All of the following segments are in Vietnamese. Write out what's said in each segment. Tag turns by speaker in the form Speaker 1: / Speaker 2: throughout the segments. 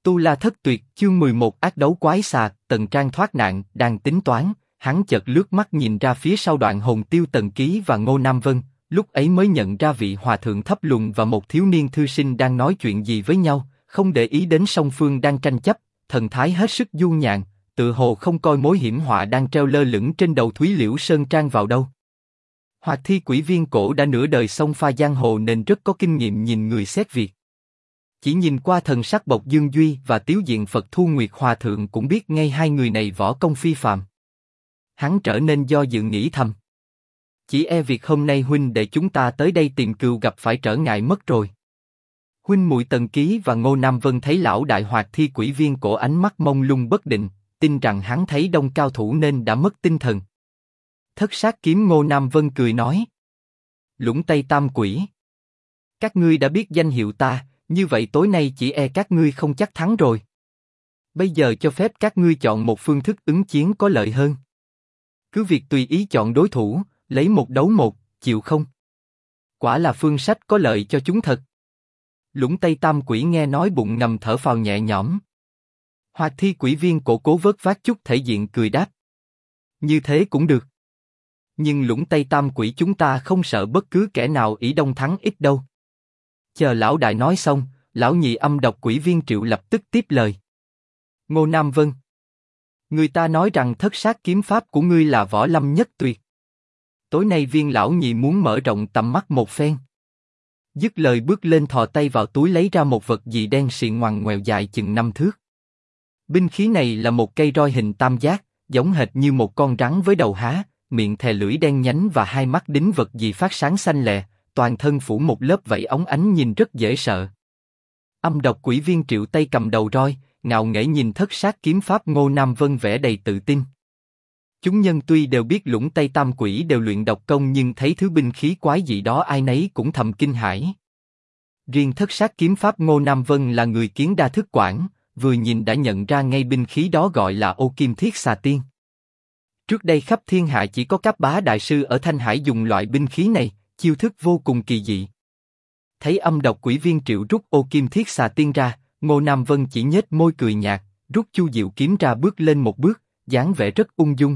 Speaker 1: Tu La Thất Tuyệt, chương 11 ác đấu quái xà. Tần Trang thoát nạn, đang tính toán, hắn chợt lướt mắt nhìn ra phía sau Đoạn Hồn Tiêu Tần Ký và Ngô Nam Vân, lúc ấy mới nhận ra vị hòa thượng thấp lùn và một thiếu niên thư sinh đang nói chuyện gì với nhau, không để ý đến song phương đang tranh chấp, thần thái hết sức du nhàn, tự hồ không coi mối hiểm họa đang treo lơ lửng trên đầu Thúy Liễu Sơn Trang vào đâu. Hoạt Thi Quỷ Viên Cổ đã nửa đời xông pha giang hồ nên rất có kinh nghiệm nhìn người xét việc. Chỉ nhìn qua thần sắc Bộc Dương Duy và Tiếu Diện Phật Thu Nguyệt Hòa Thượng cũng biết ngay hai người này võ công phi phàm. Hắn trở nên do dự nghĩ thầm. Chỉ e việc hôm nay huynh để chúng ta tới đây tìm cừu gặp phải trở ngại mất rồi. Huynh muội Tần Ký và Ngô Nam Vân thấy lão đại Hoạt Thi Quỷ Viên Cổ ánh mắt mông lung bất định, tin rằng hắn thấy đông cao thủ nên đã mất tinh thần. Thất Sát Kiếm Ngô Nam Vân cười nói. Lũng Tây Tam Quỷ. Các ngươi đã biết danh hiệu ta, như vậy tối nay chỉ e các ngươi không chắc thắng rồi. Bây giờ cho phép các ngươi chọn một phương thức ứng chiến có lợi hơn. Cứ việc tùy ý chọn đối thủ, lấy một đấu một, chịu không? Quả là phương sách có lợi cho chúng thật. Lũng Tây Tam Quỷ nghe nói bụng ngầm thở phào nhẹ nhõm. Hoạt Thi Quỷ Viên Cổ cố vớt vát chút thể diện cười đáp. Như thế cũng được. Nhưng Lũng Tây Tam Quỷ chúng ta không sợ bất cứ kẻ nào ỷ đông thắng ít đâu. Chờ lão đại nói xong, lão nhị âm độc quỷ Viên Triệu lập tức tiếp lời. Ngô Nam Vân. Người ta nói rằng thất sát kiếm pháp của ngươi là võ lâm nhất tuyệt. Tối nay Viên lão nhị muốn mở rộng tầm mắt một phen. Dứt lời bước lên thò tay vào túi lấy ra một vật gì đen xì ngoằn ngoèo dài chừng 5 thước. Binh khí này là một cây roi hình tam giác, giống hệt như một con rắn với đầu há, miệng thè lưỡi đen nhánh và hai mắt đính vật gì phát sáng xanh lè, toàn thân phủ một lớp vảy óng ánh nhìn rất dễ sợ. Âm độc quỷ Viên Triệu tay cầm đầu roi, ngạo nghễ nhìn thất sát kiếm pháp Ngô Nam Vân vẻ đầy tự tin. Chúng nhân tuy đều biết Lũng Tây Tam Quỷ đều luyện độc công nhưng thấy thứ binh khí quái dị đó ai nấy cũng thầm kinh hãi. Riêng thất sát kiếm pháp Ngô Nam Vân là người kiến đa thức quản, vừa nhìn đã nhận ra ngay binh khí đó gọi là Ô Kim Thiết Xà Tiên. Trước đây khắp thiên hạ chỉ có Cáp Bá đại sư ở Thanh Hải dùng loại binh khí này, chiêu thức vô cùng kỳ dị. Thấy âm độc quỷ Viên Triệu rút Ô Kim Thiết Xà Tiên ra, Ngô Nam Vân chỉ nhếch môi cười nhạt, rút Chu Diệu kiếm ra bước lên một bước, dáng vẻ rất ung dung.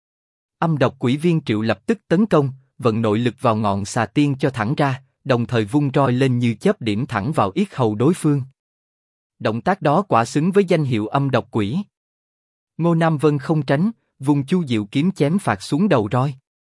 Speaker 1: Âm độc quỷ Viên Triệu lập tức tấn công, vận nội lực vào ngọn xà tiên cho thẳng ra, đồng thời vung roi lên như chớp điểm thẳng vào yết hầu đối phương. Động tác đó quả xứng với danh hiệu âm độc quỷ. Ngô Nam Vân không tránh, vung Chu Diệu kiếm chém phạt xuống đầu roi.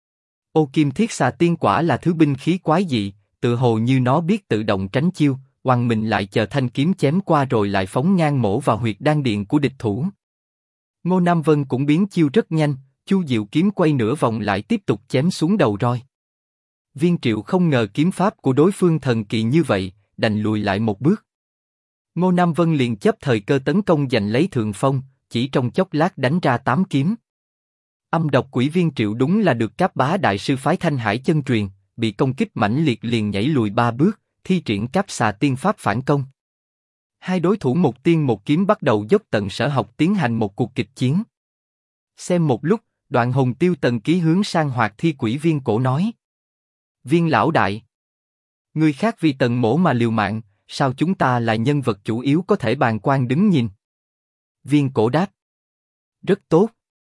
Speaker 1: Ô Kim Thiết Xà Tiên quả là thứ binh khí quái dị, tự hồ như nó biết tự động tránh chiêu, oằn mình lại chờ thanh kiếm chém qua rồi lại phóng ngang mổ vào huyệt đan điền của địch thủ. Ngô Nam Vân cũng biến chiêu rất nhanh, Chu Diệu kiếm quay nửa vòng lại tiếp tục chém xuống đầu roi. Viên Triệu không ngờ kiếm pháp của đối phương thần kỳ như vậy, đành lùi lại một bước. Ngô Nam Vân liền chấp thời cơ tấn công giành lấy thượng phong, chỉ trong chốc lát đánh ra 8 kiếm. Âm độc quỷ Viên Triệu đúng là được Cáp Bá đại sư phái Thanh Hải chân truyền, bị công kích mãnh liệt liền nhảy lùi 3 bước, thi triển Cáp Xà Tiên pháp phản công. Hai đối thủ một tiên một kiếm bắt đầu dốc tận sở học tiến hành một cuộc kịch chiến. Xem một lúc, Đoạn Hồn Tiêu Tần Ký hướng sang Hoạt Thi Quỷ Viên Cổ nói. Viên lão đại, người khác vì Tần mỗ mà liều mạng, sao chúng ta là nhân vật chủ yếu có thể bàng quan đứng nhìn? Viên Cổ đáp. Rất tốt.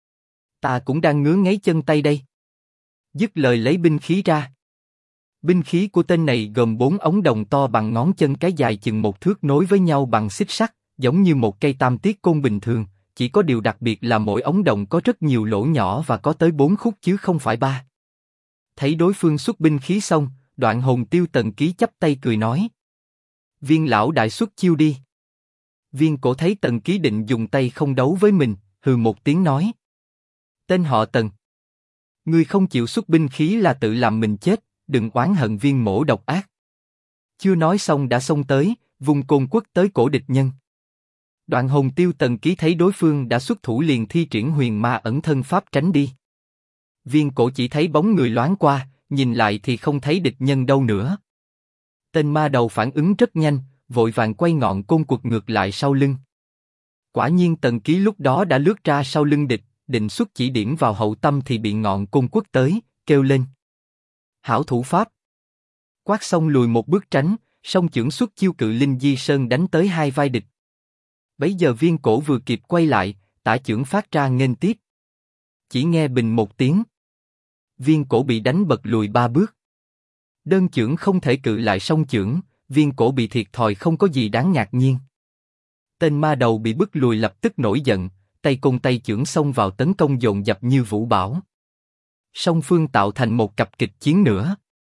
Speaker 1: Ta cũng đang ngứa ngáy chân tay đây. Dứt lời lấy binh khí ra. Binh khí của tên này gồm 4 ống đồng to bằng ngón chân cái dài chừng 1 thước nối với nhau bằng xích sắt, giống như một cây tam tiết côn bình thường, chỉ có điều đặc biệt là mỗi ống đồng có rất nhiều lỗ nhỏ và có tới 4 khúc chứ không phải 3. Thấy đối phương xuất binh khí xong, Đoạn Hồn Tiêu Tần Ký chắp tay cười nói. Viên lão đại xuất chiêu đi. Viên Cổ thấy Tần Ký định dùng tay không đấu với mình, hừ một tiếng nói. Tên họ Tần. Ngươi không chịu xuất binh khí là tự làm mình chết, đừng oán hận Viên mỗ độc ác. Chưa nói xong đã xông tới, vùng côn quất tới cổ địch nhân. Đoạn Hồn Tiêu Tần Ký thấy đối phương đã xuất thủ liền thi triển Huyền Ma ẩn thân pháp tránh đi. Viên Cổ chỉ thấy bóng người loáng qua, nhìn lại thì không thấy địch nhân đâu nữa. Tên ma đầu phản ứng rất nhanh, vội vàng quay ngọn côn quật ngược lại sau lưng. Quả nhiên Tần Ký lúc đó đã lướt ra sau lưng địch, định xuất chỉ điểm vào hậu tâm thì bị ngọn côn quất tới, kêu lên. Hảo thủ pháp. Quát xong lùi một bước tránh, song chưởng xuất chiêu Cự Linh Di Sơn đánh tới hai vai địch. Bấy giờ Viên Cổ vừa kịp quay lại, tả chưởng phát ra nghênh tiếp. Chỉ nghe bình một tiếng. Viên Cổ bị đánh bật lùi 3 bước. Đơn chưởng không thể cự lại song chưởng, Viên Cổ bị thiệt thòi không có gì đáng ngạc nhiên. Tên ma đầu bị bức lùi lập tức nổi giận, tay côn tay chưởng xông vào tấn công dồn dập như vũ bão. Song phương tạo thành một cặp kịch chiến nữa.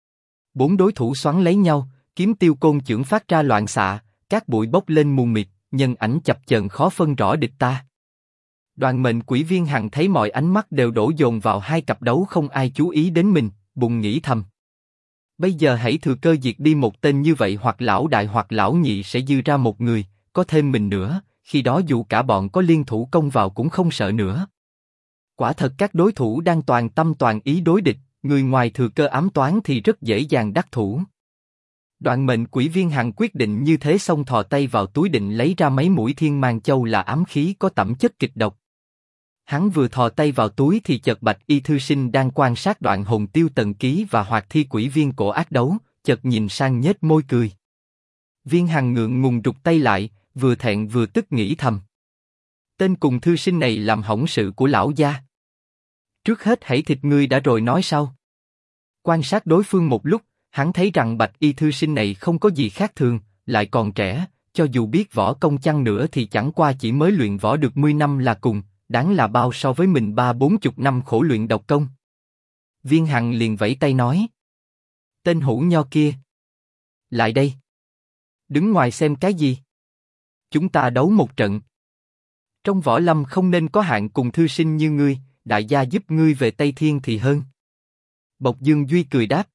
Speaker 1: 4 đối thủ xoắn lấy nhau, kiếm tiêu côn chưởng phát ra loạn xạ, cát bụi bốc lên mù mịt, nhân ảnh chập chờn khó phân rõ địch ta. Đoàn mệnh quỷ Viên Hằng thấy mọi ánh mắt đều đổ dồn vào hai cặp đấu không ai chú ý đến mình, bùng nghĩ thầm. Bây giờ hãy thừa cơ diệt đi một tên như vậy, hoặc lão đại hoặc lão nhị sẽ dư ra một người, có thêm mình nữa, khi đó dù cả bọn có liên thủ công vào cũng không sợ nữa. Quả thật các đối thủ đang toàn tâm toàn ý đối địch, người ngoài thừa cơ ám toán thì rất dễ dàng đắc thủ. Đoạn mệnh quỷ Viên Hằng quyết định như thế, xong thò tay vào túi định lấy ra mấy mũi Thiên Mang Châu là ám khí có tẩm chất kịch độc. Hắn vừa thò tay vào túi thì chợt Bạch Y Thư Sinh đang quan sát Đoạn Hồn Tiêu Tần Ký và Hoạt Thi Quỷ Viên Cổ ác đấu, chợt nhìn sang nhếch môi cười. Viên Hằng ngượng ngùng rụt tay lại, vừa thẹn vừa tức nghĩ thầm. Tên cùng thư sinh này làm hỏng sự của lão gia. Trước hết hãy thịt ngươi đã rồi nói sau. Quan sát đối phương một lúc, hắn thấy rằng Bạch Y Thư Sinh này không có gì khác thường, lại còn trẻ, cho dù biết võ công chăng nữa thì chẳng qua chỉ mới luyện võ được 10 năm là cùng, đáng là bao so với mình 30-40 năm khổ luyện độc công. Viên Hằng liền vẫy tay nói. Tên hủ nho kia. Lại đây. Đứng ngoài xem cái gì? Chúng ta đấu một trận. Trong võ lâm không nên có hạng cùng thư sinh như ngươi, đại gia giúp ngươi về Tây Thiên thì hơn. Bộc Dương Duy cười đáp.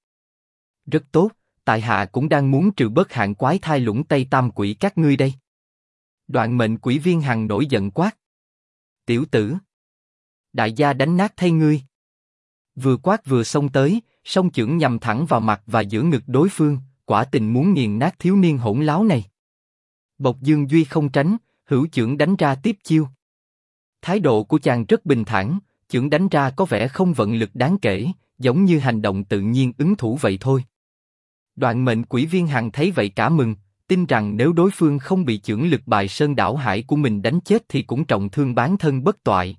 Speaker 1: Rất tốt, tại hạ cũng đang muốn trừ bớt hạng quái thai lũng Tây Tam quỷ các ngươi đây. Đoạn mệnh quỷ Viên Hằng nổi giận quát. Tiểu tử! Đại gia đánh nát thay ngươi. Vừa quát vừa xông tới, song chưởng nhằm thẳng vào mặt và giữa ngực đối phương, quả tình muốn nghiền nát thiếu niên hỗn láo này. Bộc Dương Duy không tránh, hữu chưởng đánh ra tiếp chiêu. Thái độ của chàng rất bình thản, chưởng đánh ra có vẻ không vận lực đáng kể, giống như hành động tự nhiên ứng thủ vậy thôi. Đoạn mệnh quỷ Viên Hằng thấy vậy cả mừng, tin rằng nếu đối phương không bị chưởng lực bài sơn đảo hải của mình đánh chết thì cũng trọng thương bán thân bất toại.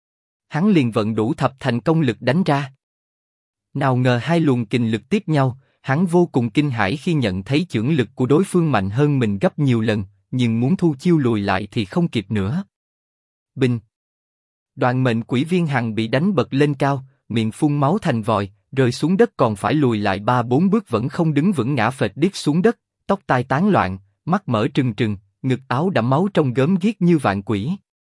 Speaker 1: Hắn liền vận đủ thập thành công lực đánh ra. Nào ngờ hai luồng kình lực tiếp nhau, hắn vô cùng kinh hãi khi nhận thấy chưởng lực của đối phương mạnh hơn mình gấp nhiều lần, nhưng muốn thu chiêu lùi lại thì không kịp nữa. Bình! Đoạn mệnh quỷ Viên Hằng bị đánh bật lên cao, miệng phun máu thành vòi, rơi xuống đất còn phải lùi lại 3-4 bước vẫn không đứng vững, ngã phệt điếc xuống đất, tóc tai tán loạn, mắt mở trừng trừng, ngực áo đẫm máu trông gớm ghiếc như vạn quỷ.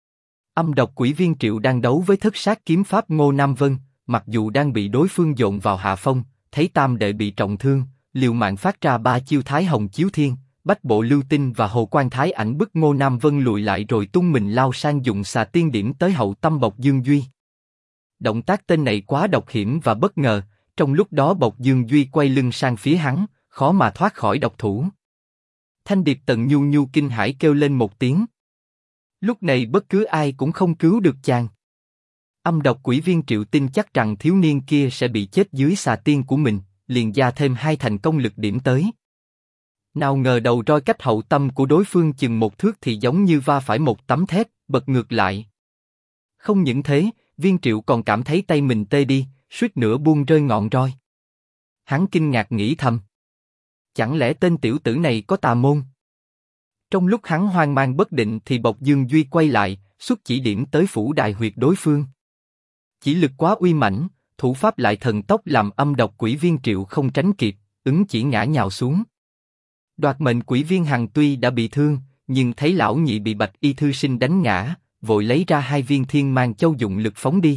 Speaker 1: Âm độc quỷ Viên Triệu đang đấu với thất sát kiếm pháp Ngô Nam Vân, mặc dù đang bị đối phương dồn vào hạ phong, thấy tam đệ bị trọng thương, liều mạng phát ra 3 chiêu Thái Hồng Chiếu Thiên, Bách Bộ Lưu Tinh và Hồ Quan Thái Ảnh bức Ngô Nam Vân lùi lại rồi tung mình lao sang dùng xà tiên điểm tới hậu tâm Bộc Dương Duy. Động tác tên này quá độc hiểm và bất ngờ, trong lúc đó Bộc Dương Duy quay lưng sang phía hắn, khó mà thoát khỏi độc thủ. Thanh Điệp Tần nhu nhu kinh hãi kêu lên một tiếng. Lúc này bất cứ ai cũng không cứu được chàng. Âm độc quỷ Viên Triệu tin chắc rằng thiếu niên kia sẽ bị chết dưới xà tiên của mình, liền gia thêm 2 thành công lực điểm tới. Nào ngờ đầu roi cách hậu tâm của đối phương chừng 1 thước thì giống như va phải một tấm thép, bật ngược lại. Không những thế, Viên Triệu còn cảm thấy tay mình tê đi, suýt nữa buông rơi ngọn roi. Hắn kinh ngạc nghĩ thầm. Chẳng lẽ tên tiểu tử này có tà môn? Trong lúc hắn hoang mang bất định thì Bộc Dương Duy quay lại, xuất chỉ điểm tới phủ đại huyệt đối phương. Chỉ lực quá uy mãnh, thủ pháp lại thần tốc làm âm độc quỷ Viên Triệu không tránh kịp, ứng chỉ ngã nhào xuống. Đoạt mệnh quỷ Viên Hằng tuy đã bị thương, nhưng thấy lão nhị bị Bạch Y Thư Sinh đánh ngã, vội lấy ra 2 viên Thiên Mang Châu dụng lực phóng đi.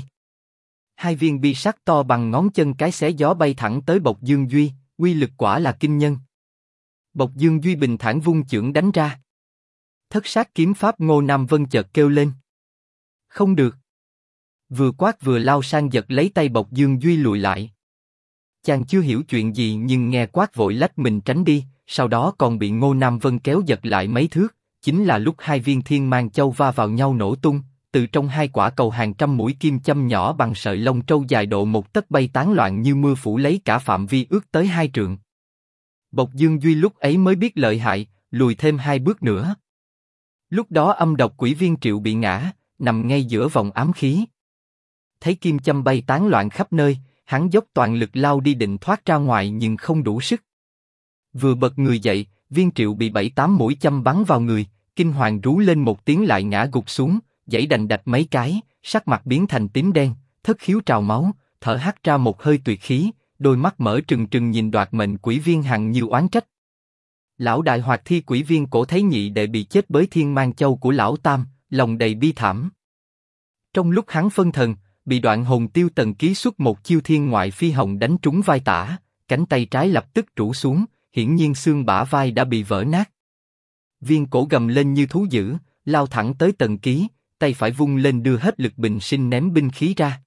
Speaker 1: 2 viên bi sắt to bằng ngón chân cái xé gió bay thẳng tới Bộc Dương Duy, uy lực quả là kinh nhân. Bộc Dương Duy bình thản vung chưởng đánh ra. Thất sát kiếm pháp Ngô Nam Vân chợt kêu lên. Không được. Vừa quát vừa lao sang giật lấy tay Bộc Dương Duy lùi lại. Chàng chưa hiểu chuyện gì nhưng nghe quát vội lách mình tránh đi, sau đó còn bị Ngô Nam Vân kéo giật lại mấy thước, chính là lúc 2 viên Thiên Mang Châu va vào nhau nổ tung, từ trong 2 quả cầu hàng trăm mũi kim châm nhỏ bằng sợi lông trâu dài độ 1 tấc bay tán loạn như mưa phủ lấy cả phạm vi ước tới 2 trượng. Bộc Dương Duy lúc ấy mới biết lợi hại, lùi thêm 2 bước nữa. Lúc đó âm độc quỷ viên Triệu bị ngã, nằm ngay giữa vòng ám khí. Thấy kim châm bay tán loạn khắp nơi, hắn dốc toàn lực lao đi định thoát ra ngoài nhưng không đủ sức. Vừa bật người dậy, viên Triệu bị 7-8 mũi châm bắn vào người, kinh hoàng rú lên một tiếng lại ngã gục xuống, giãy đành đạch mấy cái, sắc mặt biến thành tím đen, thất khiếu trào máu, thở hắt ra một hơi tuyệt khí, đôi mắt mở trừng trừng nhìn đoạt mệnh quỷ viên Hằng như oán trách. Lão đại Hoạt Thi quỷ viên Cổ thấy nhị đệ bị chết bới Thiên Mang Châu của lão tam, lòng đầy bi thảm. Trong lúc hắn phân thần, bị Đoạn Hồn Tiêu Tần Ký xuất một chiêu thiên ngoại phi hồng đánh trúng vai tả, cánh tay trái lập tức rũ xuống, hiển nhiên xương bả vai đã bị vỡ nát. Viên Cổ gầm lên như thú dữ, lao thẳng tới Tần Ký, tay phải vung lên đưa hết lực bình sinh ném binh khí ra.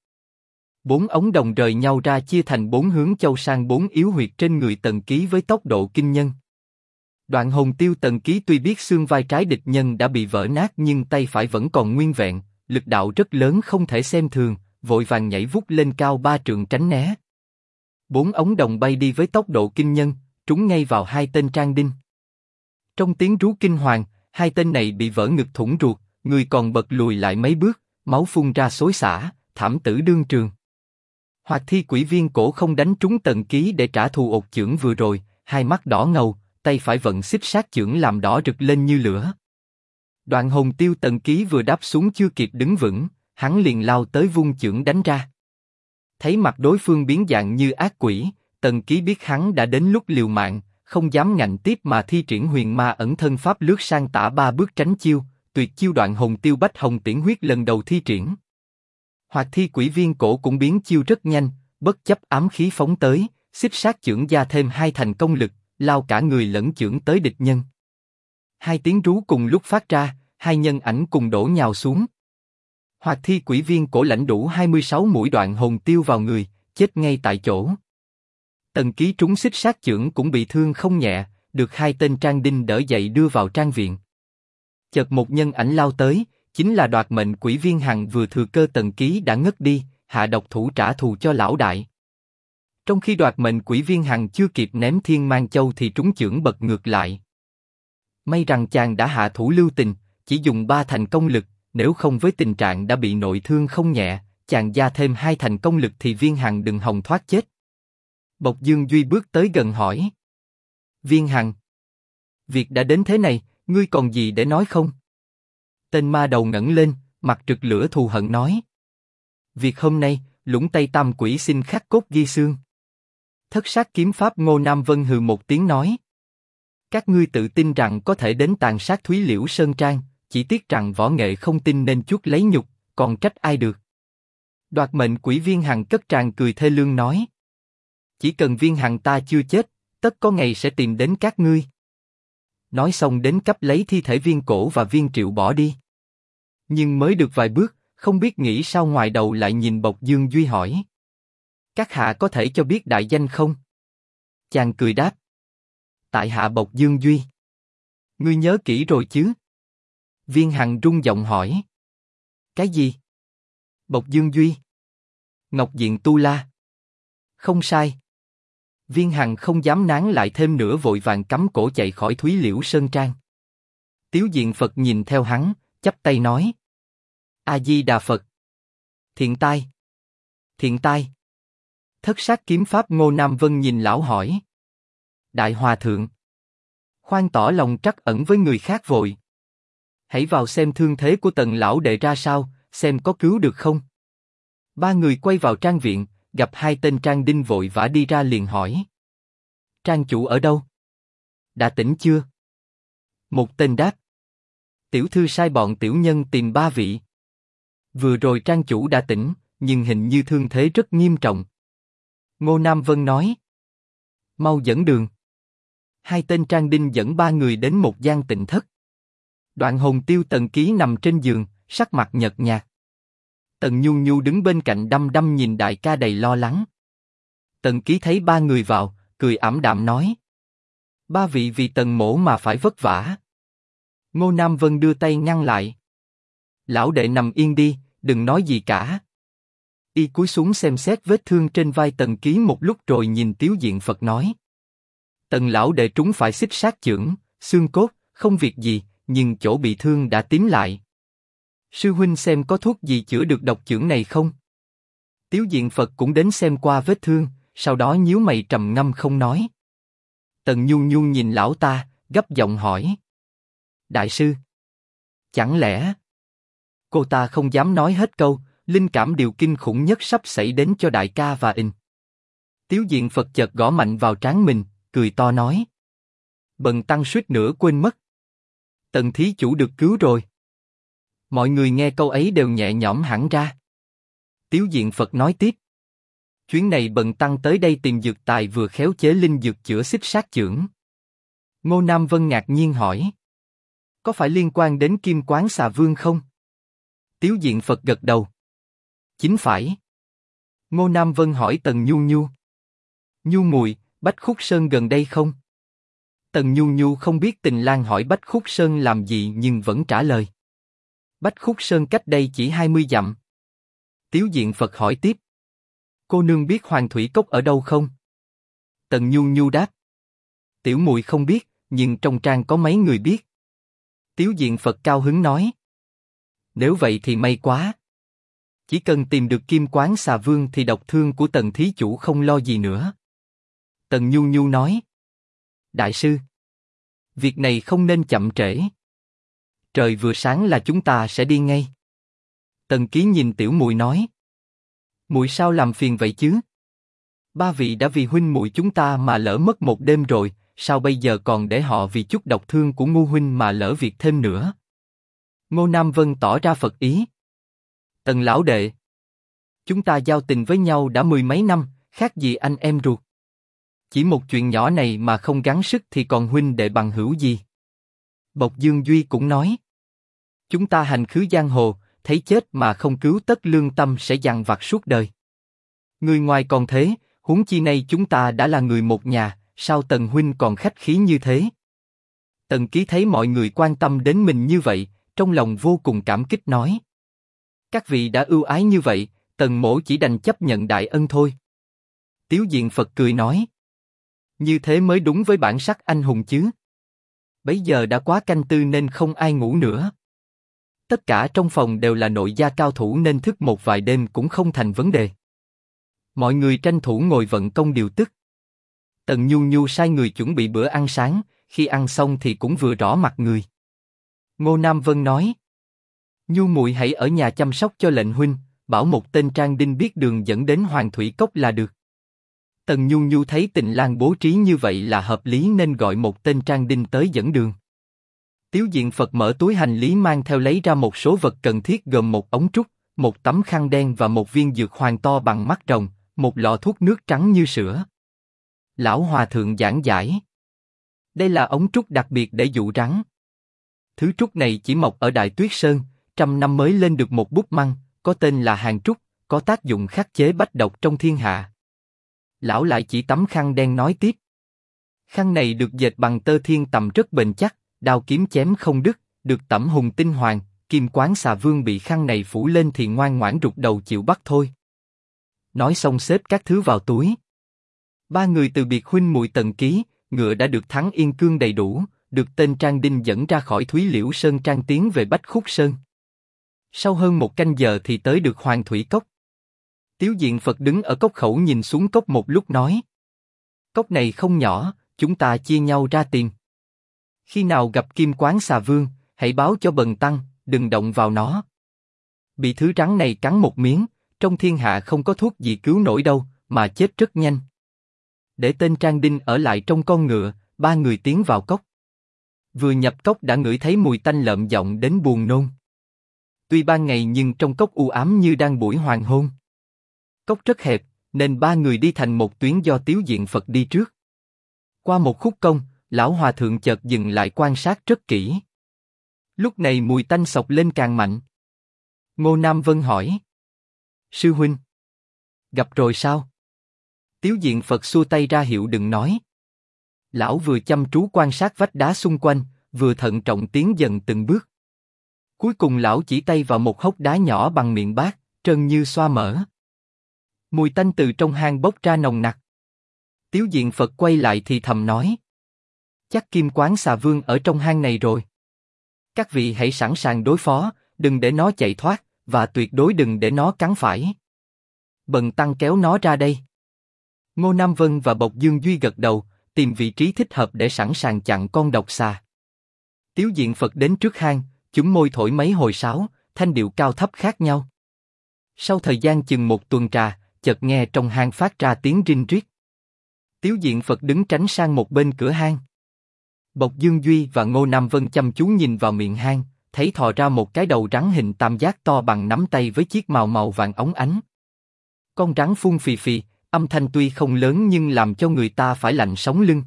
Speaker 1: 4 ống đồng rời nhau ra chia thành 4 hướng châu sang 4 yếu huyệt trên người Tần Ký với tốc độ kinh nhân. Đoạn Hồn Tiêu Tần Ký tuy biết xương vai trái địch nhân đã bị vỡ nát nhưng tay phải vẫn còn nguyên vẹn, lực đạo rất lớn không thể xem thường, vội vàng nhảy vút lên cao 3 trượng tránh né. 4 ống đồng bay đi với tốc độ kinh nhân, trúng ngay vào hai tên Trang Đinh. Trong tiếng rú kinh hoàng, hai tên này bị vỡ ngực thủng ruột, người còn bật lùi lại mấy bước, máu phun ra xối xả, thảm tử đương trường. Hoạt Thi quỷ viên Cổ không đánh trúng Tần Ký để trả thù ột chưởng vừa rồi, hai mắt đỏ ngầu, tay phải vận xích sát chưởng làm đỏ rực lên như lửa. Đoạn Hồn Tiêu Tần Ký vừa đáp xuống chưa kịp đứng vững, hắn liền lao tới vung chưởng đánh ra. Thấy mặt đối phương biến dạng như ác quỷ, Tần Ký biết hắn đã đến lúc liều mạng, không dám ngạnh tiếp mà thi triển huyền ma ẩn thân pháp lướt sang tả 3 bước tránh chiêu, tuyệt chiêu Đoạn Hồn Tiêu Bách Hồng Tiễn Huyết lần đầu thi triển. Hoạt Thi quỷ viên Cổ cũng biến chiêu rất nhanh, bất chấp ám khí phóng tới, xích sát chưởng gia thêm 2 thành công lực, lao cả người lẫn chưởng tới địch nhân. 2 tiếng rú cùng lúc phát ra, 2 nhân ảnh cùng đổ nhào xuống. Hoạt Thi quỷ viên Cổ lãnh đủ 26 mũi Đoạn Hồn Tiêu vào người, chết ngay tại chỗ. Tần Ký trúng xích sát chưởng cũng bị thương không nhẹ, được 2 tên Trang Đinh đỡ dậy đưa vào trang viện. Chợt một nhân ảnh lao tới, chính là đoạt mệnh quỷ viên Hằng vừa thừa cơ Tần Ký đã ngất đi, hạ độc thủ trả thù cho lão đại. Trong khi đoạt mệnh quỷ viên Hằng chưa kịp ném Thiên Mang Châu thì trúng chưởng bật ngược lại. May rằng chàng đã hạ thủ lưu tình, chỉ dùng 3 thành công lực, nếu không với tình trạng đã bị nội thương không nhẹ, chàng gia thêm 2 thành công lực thì viên Hằng đừng hòng thoát chết. Bộc Dương Duy bước tới gần hỏi. Viên Hằng, việc đã đến thế này, ngươi còn gì để nói không? Tên ma đầu ngẩng lên, mặt rực lửa thù hận nói. Việc hôm nay, Lũng Tây Tam Quỷ xin khắc cốt ghi xương. Thất sát kiếm pháp Ngô Nam Vân hừ một tiếng nói. Các ngươi tự tin rằng có thể đến tàn sát Thúy Liễu Sơn Trang, chỉ tiếc rằng võ nghệ không tin nên chuốc lấy nhục, còn trách ai được? Đoạt mệnh quỷ viên Hằng cất tràng cười thê lương nói. Chỉ cần viên Hằng ta chưa chết, tất có ngày sẽ tìm đến các ngươi. Nói xong đến cấp lấy thi thể viên Cổ và viên Triệu bỏ đi. Nhưng mới được vài bước, không biết nghĩ sao ngoài đầu lại nhìn Bộc Dương Duy hỏi. Các hạ có thể cho biết đại danh không? Chàng cười đáp. Tại hạ Bộc Dương Duy. Ngươi nhớ kỹ rồi chứ? Viên Hằng rung giọng hỏi. Cái gì? Bộc Dương Duy. Ngọc Diện Tu La. Không sai. Viên Hằng không dám nán lại thêm nữa vội vàng cắm cổ chạy khỏi Thúy Liễu Sơn Trang. Tiếu Diện Phật nhìn theo hắn, chắp tay nói. A Di Đà Phật. Thiện tai. Thiện tai. Thất sát kiếm pháp Ngô Nam Vân nhìn lão hỏi. Đại Hòa Thượng. Khoan tỏ lòng trắc ẩn với người khác vội. Hãy vào xem thương thế của Tần lão đệ ra sao, xem có cứu được không. 3 người quay vào trang viện, gặp 2 tên Trang Đinh vội vã đi ra liền hỏi. Trang chủ ở đâu? Đã tỉnh chưa? Một tên đáp. Tiểu thư sai bọn tiểu nhân tìm 3 vị. Vừa rồi Trang chủ đã tỉnh, nhưng hình như thương thế rất nghiêm trọng. Ngô Nam Vân nói. Mau dẫn đường. 2 tên Trang Đinh dẫn 3 người đến một gian tịnh thất. Đoạn Hồn Tiêu Tần Ký nằm trên giường, sắc mặt nhợt nhạt. Tần Nhu Nhu đứng bên cạnh đăm đăm nhìn đại ca đầy lo lắng. Tần Ký thấy 3 người vào, cười ảm đạm nói. 3 vị vì Tần mỗ mà phải vất vả. Ngô Nam Vân đưa tay ngăn lại. Lão đệ nằm yên đi, đừng nói gì cả. Y cúi xuống xem xét vết thương trên vai Tần Ký một lúc rồi nhìn Tiếu Diện Phật nói. Tần lão đệ trúng phải xích sát chưởng, xương cốt, không việc gì, nhưng chỗ bị thương đã tím lại. Sư huynh xem có thuốc gì chữa được độc chưởng này không? Tiếu Diện Phật cũng đến xem qua vết thương, sau đó nhíu mày trầm ngâm không nói. Tần Nhu Nhu nhìn lão ta, gấp giọng hỏi. Đại sư, chẳng lẽ... Cô ta không dám nói hết câu, linh cảm điều kinh khủng nhất sắp xảy đến cho đại ca và in. Tiếu Diện Phật chợt gõ mạnh vào trán mình, cười to nói. Bần tăng suýt nữa quên mất. Tần thí chủ được cứu rồi. Mọi người nghe câu ấy đều nhẹ nhõm hẳn ra. Tiếu Diện Phật nói tiếp. Chuyến này bần tăng tới đây tìm dược tài vừa khéo chế linh dược chữa xích sát chưởng. Ngô Nam Vân ngạc nhiên hỏi. Có phải liên quan đến Kim Quán Xà Vương không? Tiếu Diện Phật gật đầu. Chính phải. Ngô Nam Vân hỏi Tần Nhu Nhu. Nhu muội, Bách Khúc Sơn gần đây không? Tần Nhu Nhu không biết Tình Lang hỏi Bách Khúc Sơn làm gì nhưng vẫn trả lời. Bách Khúc Sơn cách đây chỉ 20 dặm. Tiếu Diện Phật hỏi tiếp. Cô nương biết Hoàng Thủy Cốc ở đâu không? Tần Nhu Nhu đáp. Tiểu muội không biết, nhưng trong trang có mấy người biết. Tiếu Diện Phật cao hứng nói. Nếu vậy thì may quá. Chỉ cần tìm được Kim Quán Xà Vương thì độc thương của Tần thí chủ không lo gì nữa. Tần Nhu Nhu nói. Đại sư, việc này không nên chậm trễ. Trời vừa sáng là chúng ta sẽ đi ngay. Tần Ký nhìn tiểu muội nói. Muội sao làm phiền vậy chứ? Ba vị đã vì huynh muội chúng ta mà lỡ mất một đêm rồi, sao bây giờ còn để họ vì chút độc thương của ngu huynh mà lỡ việc thêm nữa? Ngô Nam Vân tỏ ra Phật ý. Tần lão đệ, chúng ta giao tình với nhau đã 10 mấy năm, khác gì anh em ruột. Chỉ một chuyện nhỏ này mà không gắng sức thì còn huynh đệ bằng hữu gì? Bộc Dương Duy cũng nói. Chúng ta hành khứ giang hồ, thấy chết mà không cứu tất lương tâm sẽ dằn vặt suốt đời. Người ngoài còn thế, huống chi nay chúng ta đã là người một nhà, sao Tần huynh còn khách khí như thế? Tần Ký thấy mọi người quan tâm đến mình như vậy, trong lòng vô cùng cảm kích nói. Các vị đã ưu ái như vậy, Tần mỗ chỉ đành chấp nhận đại ân thôi. Tiếu Diện Phật cười nói. Như thế mới đúng với bản sắc anh hùng chứ. Bấy giờ đã quá canh tư nên không ai ngủ nữa. Tất cả trong phòng đều là nội gia cao thủ nên thức một vài đêm cũng không thành vấn đề. Mọi người tranh thủ ngồi vận công điều tức. Tần Nhu Nhu sai người chuẩn bị bữa ăn sáng, khi ăn xong thì cũng vừa rõ mặt người. Ngô Nam Vân nói. Nhu muội hãy ở nhà chăm sóc cho lệnh huynh, bảo một tên trang đinh biết đường dẫn đến Hoàng Thủy Cốc là được. Tần Nhu Nhu thấy Tình Lang bố trí như vậy là hợp lý nên gọi một tên trang đinh tới dẫn đường. Tiếu Diện Phật mở túi hành lý mang theo lấy ra một số vật cần thiết gồm một ống trúc, một tấm khăn đen và một viên dược hoàng to bằng mắt rồng, một lọ thuốc nước trắng như sữa. Lão Hòa Thượng giảng giải. Đây là ống trúc đặc biệt để dụ rắn. Thứ trúc này chỉ mọc ở Đại Tuyết Sơn, 100 năm mới lên được một búp măng, có tên là hàng trúc, có tác dụng khắc chế bách độc trong thiên hạ. Lão lại chỉ tấm khăn đen nói tiếp. Khăn này được dệt bằng tơ thiên tầm rất bền chắc, đao kiếm chém không đứt, được tẩm hùng tinh hoàng, Kim Quán Xà Vương bị khăn này phủ lên thì ngoan ngoãn rụt đầu chịu bắt thôi. Nói xong xếp các thứ vào túi. Ba người từ biệt huynh muội Tần Ký, ngựa đã được thắng yên cương đầy đủ, được tên Trang Đinh dẫn ra khỏi Thúy Liễu Sơn Trang tiến về Bách Khúc Sơn. Sau hơn một canh giờ thì tới được Hoàng Thủy Cốc. Tiếu Diện Phật đứng ở cốc khẩu nhìn xuống cốc một lúc nói. Cốc này không nhỏ, chúng ta chia nhau ra tìm. Khi nào gặp Kim Quán Xà Vương, hãy báo cho bần tăng, đừng động vào nó. Bị thứ rắn này cắn một miếng, trong thiên hạ không có thuốc gì cứu nổi đâu, mà chết rất nhanh. Để tên Trang Đinh ở lại trong con ngựa, ba người tiến vào cốc. Vừa nhập cốc đã ngửi thấy mùi tanh lợm giọng đến buồn nôn. Tuy ban ngày nhưng trong cốc u ám như đang buổi hoàng hôn. Cốc rất hẹp, nên ba người đi thành một tuyến do Tiếu Diện Phật đi trước. Qua một khúc cong, lão hòa thượng chợt dừng lại quan sát rất kỹ. Lúc này mùi tanh xộc lên càng mạnh. Ngô Nam Vân hỏi. Sư huynh, gặp rồi sao? Tiếu Diện Phật xua tay ra hiệu đừng nói. Lão vừa chăm chú quan sát vách đá xung quanh, vừa thận trọng tiến dần từng bước. Cuối cùng lão chỉ tay vào một hốc đá nhỏ bằng miệng bát, trơn như xoa mỡ. Mùi tanh từ trong hang bốc ra nồng nặc. Tiếu Diện Phật quay lại thì thầm nói. Chắc Kim Quán Xà Vương ở trong hang này rồi. Các vị hãy sẵn sàng đối phó, đừng để nó chạy thoát, và tuyệt đối đừng để nó cắn phải. Bần tăng kéo nó ra đây. Ngô Nam Vân và Bộc Dương Duy gật đầu, tìm vị trí thích hợp để sẵn sàng chặn con độc xà. Tiếu Diện Phật đến trước hang, chúng môi thổi mấy hồi sáo, thanh điệu cao thấp khác nhau. Sau thời gian chừng một tuần trà, chợt nghe trong hang phát ra tiếng rinh riết. Tiếu Diện Phật đứng tránh sang một bên cửa hang. Bộc Dương Duy và Ngô Nam Vân chăm chú nhìn vào miệng hang, thấy thò ra một cái đầu rắn hình tam giác to bằng nắm tay với chiếc mào màu vàng óng ánh. Con rắn phun phì phì, âm thanh tuy không lớn nhưng làm cho người ta phải lạnh sống lưng.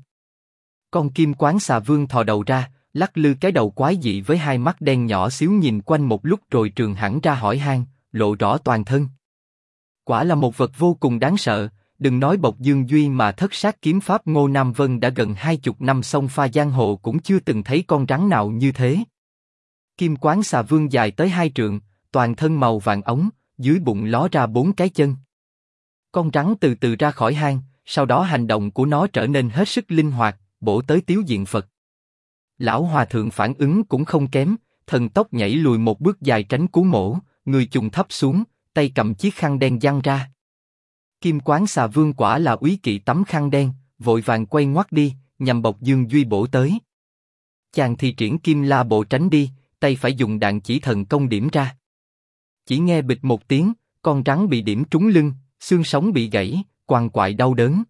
Speaker 1: Con kim quán xà vương thò đầu ra, lắc lư cái đầu quái dị với hai mắt đen nhỏ xíu nhìn quanh một lúc rồi trường hẳn ra hỏi hang, lộ rõ toàn thân. Quả là một vật vô cùng đáng sợ, đừng nói Bộc Dương Duy mà thất sát kiếm pháp Ngô Nam Vân đã gần 20 năm xông pha giang hồ cũng chưa từng thấy con rắn nào như thế. Kim quán xà vương dài tới 2 trượng, toàn thân màu vàng ống, dưới bụng ló ra 4 cái chân. Con rắn từ từ ra khỏi hang, sau đó hành động của nó trở nên hết sức linh hoạt, bổ tới Tiếu Diện Phật. Lão hòa thượng phản ứng cũng không kém, thần tốc nhảy lùi một bước dài tránh cú mổ, người chùng thấp xuống, tay cầm chiếc khăn đen giăng ra. Kim quán xà vương quả là úy kỵ tấm khăn đen, vội vàng quay ngoắt đi, nhằm Bộc Dương Duy bổ tới. Chàng thì triển kim la bộ tránh đi, tay phải dùng đạn chỉ thần công điểm ra. Chỉ nghe bịch một tiếng, con rắn bị điểm trúng lưng, xương sống bị gãy, quằn quại đau đớn.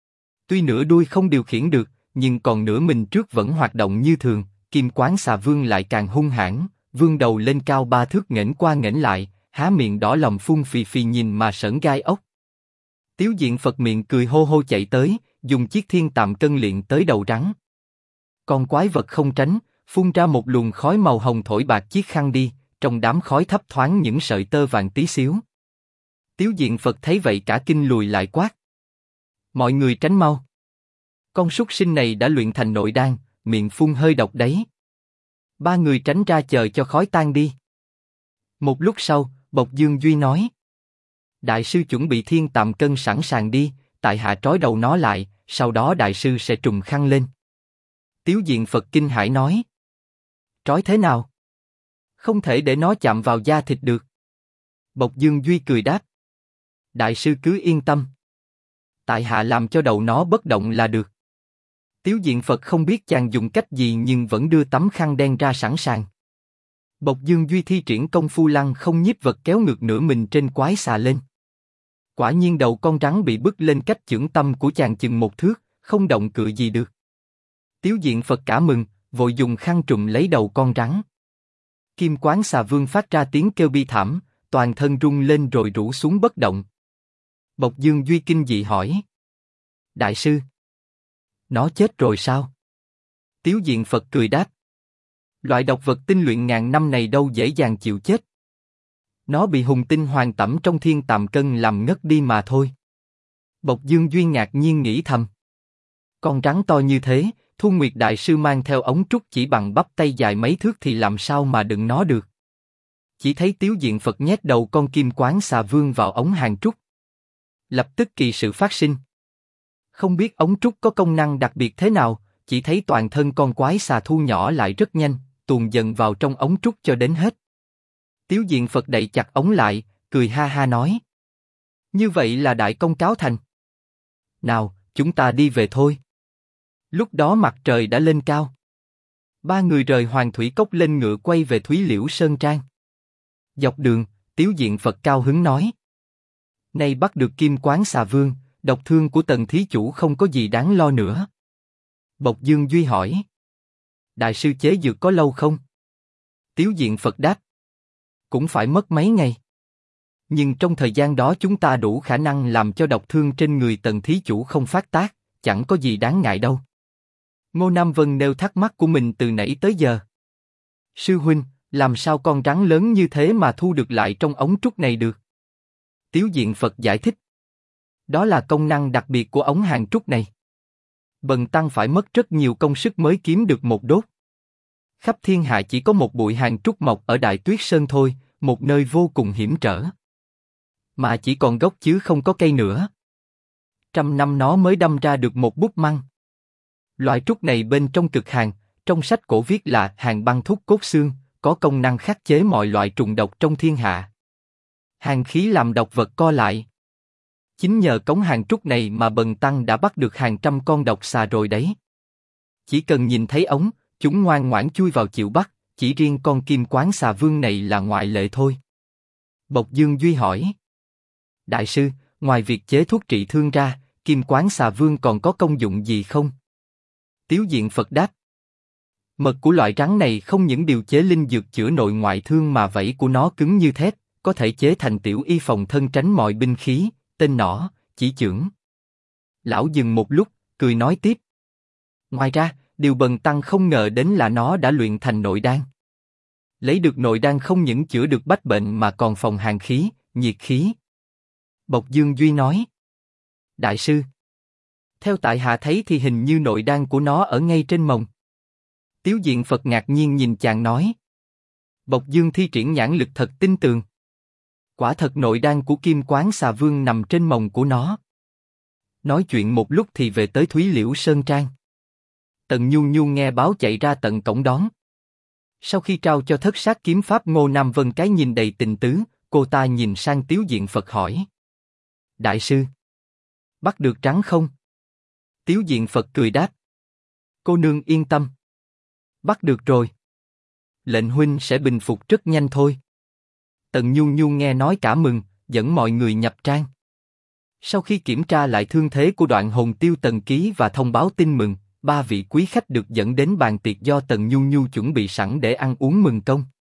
Speaker 1: Tuy nửa đuôi không điều khiển được, nhưng còn nửa mình trước vẫn hoạt động như thường. Kim quán xà vương lại càng hung hãn, vươn đầu lên cao 3 thước nghển qua nghển lại, há miệng đỏ lòm phun phì phì nhìn mà sởn gai ốc. Tiếu Diện Phật miệng cười hô hô chạy tới, dùng chiếc thiên tạm cân luyện tới đầu rắn. Con quái vật không tránh, phun ra một luồng khói màu hồng thổi bạc chiếc khăn đi, trong đám khói thấp thoáng những sợi tơ vàng tí xíu. Tiếu Diện Phật thấy vậy cả kinh lùi lại quát: mọi người tránh mau! Con súc sinh này đã luyện thành nội đan, miệng phun hơi độc đấy. 3 người tránh ra chờ cho khói tan đi. Một lúc sau, Bộc Dương Duy nói: đại sư chuẩn bị thiên tạm cân sẵn sàng đi, tại hạ trói đầu nó lại, sau đó đại sư sẽ trùm khăn lên. Tiếu Diện Phật kinh hãi nói: trói thế nào? Không thể để nó chạm vào da thịt được. Bộc Dương Duy cười đáp: đại sư cứ yên tâm, tại hạ làm cho đầu nó bất động là được. Tiếu Diện Phật không biết chàng dùng cách gì nhưng vẫn đưa tấm khăn đen ra sẵn sàng. Bộc Dương Duy thi triển công phu lăng không nhiếp vật kéo ngược nửa mình trên quái xà lên. Quả nhiên đầu con rắn bị bứt lên cách chưởng tâm của chàng chừng 1 thước, không động cựa gì được. Tiếu Diện Phật cả mừng, vội dùng khăn trùm lấy đầu con rắn. Kim quán xà vương phát ra tiếng kêu bi thảm, toàn thân rung lên rồi rũ xuống bất động. Bộc Dương Duy kinh dị hỏi: đại sư, nó chết rồi sao? Tiếu Diện Phật cười đáp: loại độc vật tinh luyện ngàn năm này đâu dễ dàng chịu chết. Nó bị hùng tinh hoàng tẩm trong thiên tàm cân làm ngất đi mà thôi. Bộc Dương Duy ngạc nhiên nghĩ thầm: con rắn to như thế, Thu Nguyệt đại sư mang theo ống trúc chỉ bằng bắp tay dài mấy thước thì làm sao mà đựng nó được. Chỉ thấy Tiếu Diện Phật nhét đầu con kim quán xà vương vào ống hàng trúc. Lập tức kỳ sự phát sinh. Không biết ống trúc có công năng đặc biệt thế nào, chỉ thấy toàn thân con quái xà thu nhỏ lại rất nhanh, tuồn dần vào trong ống trúc cho đến hết. Tiếu Diện Phật đậy chặt ống lại, cười ha ha nói: như vậy là đại công cáo thành. Nào, chúng ta đi về thôi. Lúc đó mặt trời đã lên cao. 3 người rời Hoàng Thủy Cốc lên ngựa quay về Thúy Liễu Sơn Trang. Dọc đường, Tiếu Diện Phật cao hứng nói: nay bắt được kim quán xà vương, độc thương của Tần thí chủ không có gì đáng lo nữa. Bộc Dương Duy hỏi: đại sư chế dược có lâu không? Tiếu Diện Phật đáp: cũng phải mất mấy ngày. Nhưng trong thời gian đó chúng ta đủ khả năng làm cho độc thương trên người Tần thí chủ không phát tác, chẳng có gì đáng ngại đâu. Ngô Nam Vân nêu thắc mắc của mình từ nãy tới giờ. Sư huynh, làm sao con rắn lớn như thế mà thu được lại trong ống trúc này được? Tiếu Diện Phật giải thích: đó là công năng đặc biệt của ống hàng trúc này. Bần tăng phải mất rất nhiều công sức mới kiếm được một đốt. Khắp thiên hạ chỉ có một bụi hàng trúc mọc ở Đại Tuyết Sơn thôi, một nơi vô cùng hiểm trở. Mà chỉ còn gốc chứ không có cây nữa. 100 năm nó mới đâm ra được một búp măng. Loại trúc này bên trong cực hàn, trong sách cổ viết là hàng băng thuốc cốt xương, có công năng khắc chế mọi loại trùng độc trong thiên hạ. Hàn khí làm độc vật co lại. Chính nhờ cống hàn trúc này mà Bần Tăng đã bắt được hàng trăm con độc xà rồi đấy. Chỉ cần nhìn thấy ống, chúng ngoan ngoãn chui vào chịu bắt, chỉ riêng con kim quán xà vương này là ngoại lệ thôi. Bộc Dương Duy hỏi. Đại sư, ngoài việc chế thuốc trị thương ra, kim quán xà vương còn có công dụng gì không? Tiếu Diện Phật đáp. Mật của loại rắn này không những điều chế linh dược chữa nội ngoại thương mà vảy của nó cứng như thép, có thể chế thành tiểu y phòng thân tránh mọi binh khí, tên nỏ, chỉ chưởng. Lão dừng một lúc, cười nói tiếp. Ngoài ra, điều Bần Tăng không ngờ đến là nó đã luyện thành nội đan. Lấy được nội đan không những chữa được bách bệnh mà còn phòng hàn khí, nhiệt khí. Bộc Dương Duy nói. Đại sư, theo tại hạ thấy thì hình như nội đan của nó ở ngay trên mồng. Tiếu Diện Phật ngạc nhiên nhìn chàng nói. Bộc Dương thi triển nhãn lực thật tinh tường. Quả thật nội đan của kim quán xà vương nằm trên mồng của nó. Nói chuyện một lúc thì về tới Thúy Liễu Sơn Trang. Tần Nhu Nhu nghe báo chạy ra tận cổng đón. Sau khi trao cho thất sát kiếm pháp Ngô Nam Vân cái nhìn đầy tình tứ, cô ta nhìn sang Tiếu Diện Phật hỏi. Đại sư, bắt được rắn không? Tiếu Diện Phật cười đáp. Cô nương yên tâm. Bắt được rồi. Lệnh huynh sẽ bình phục rất nhanh thôi. Tần Nhu Nhu nghe nói cả mừng, dẫn mọi người nhập trang. Sau khi kiểm tra lại thương thế của Đoạn Hồn Tiêu Tần Ký và thông báo tin mừng, 3 vị quý khách được dẫn đến bàn tiệc do Tần Nhu Nhu chuẩn bị sẵn để ăn uống mừng công.